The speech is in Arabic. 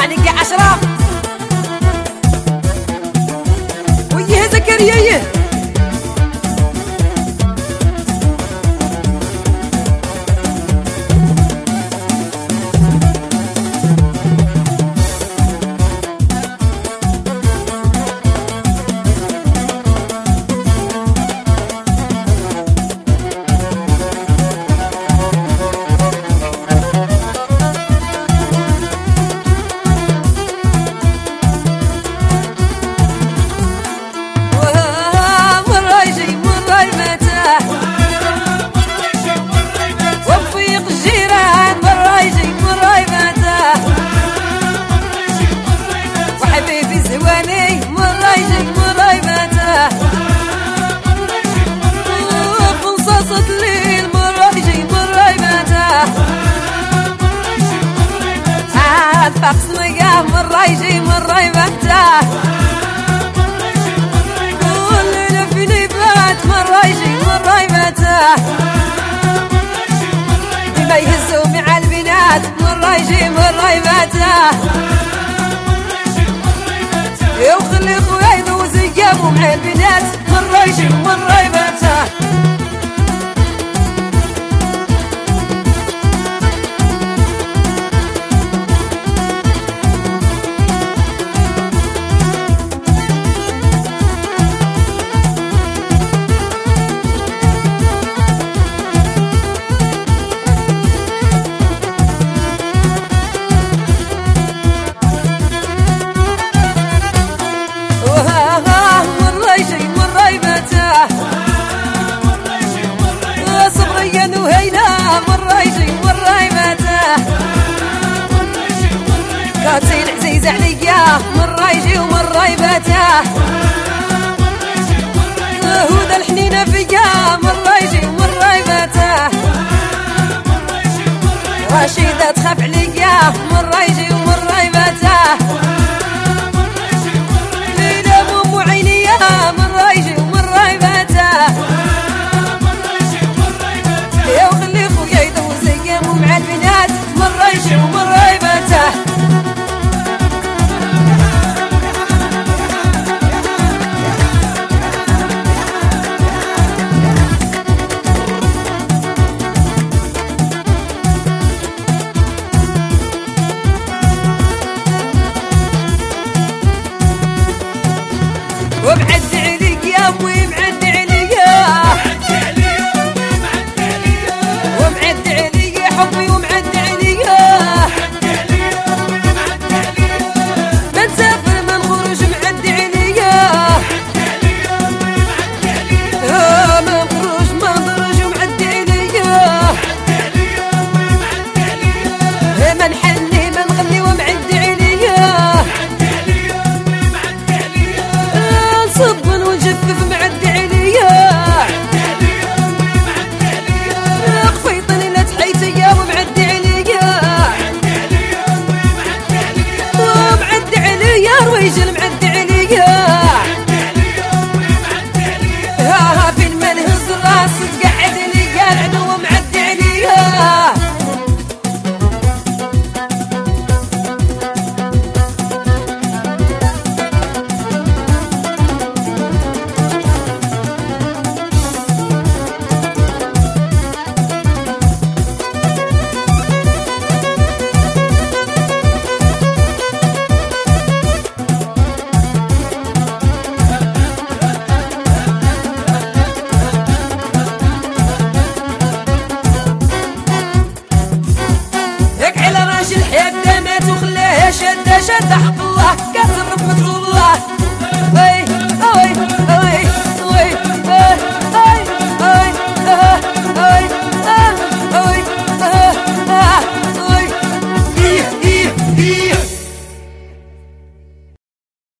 عليك 10 ويه زكريا فقس مقاه مرة يجي مرة يبته كل لفي نبات مرة يجي مرة يبته ما يهزوا مع البنات مرة يجي مرة يبته وخلي خويا يذوز يجابوا مع البنات مرة يجي مرة يبته كاتين عزيز عليا مرة يجي ومرة يبته هدى الحنينة فيا مرة يجي ومرة يبته رشيدة تخاف عليا مرة يجي ومرة يبته ليلى مو عينيا مرة يجي ومرة يبته يا وخلي خويا يدوز ايامو مع البنات مرة يجي ومرة يبته ومعد عليك يا ابوي معد عليا ومعد عليا حبي ومعد عليا ما نسافر ما نخرج معد عليا ما نخرج ما نخرج ومعد عليا ما نحني ما نغني ومعد عليا صبن ونجفف معد عليا خفيطني لا تحيتيا ومعد عليا ومعد عليا رويجل معد عليا ها فين ما نهز الراس تقعد لي قاعد ومعد عليا شد حق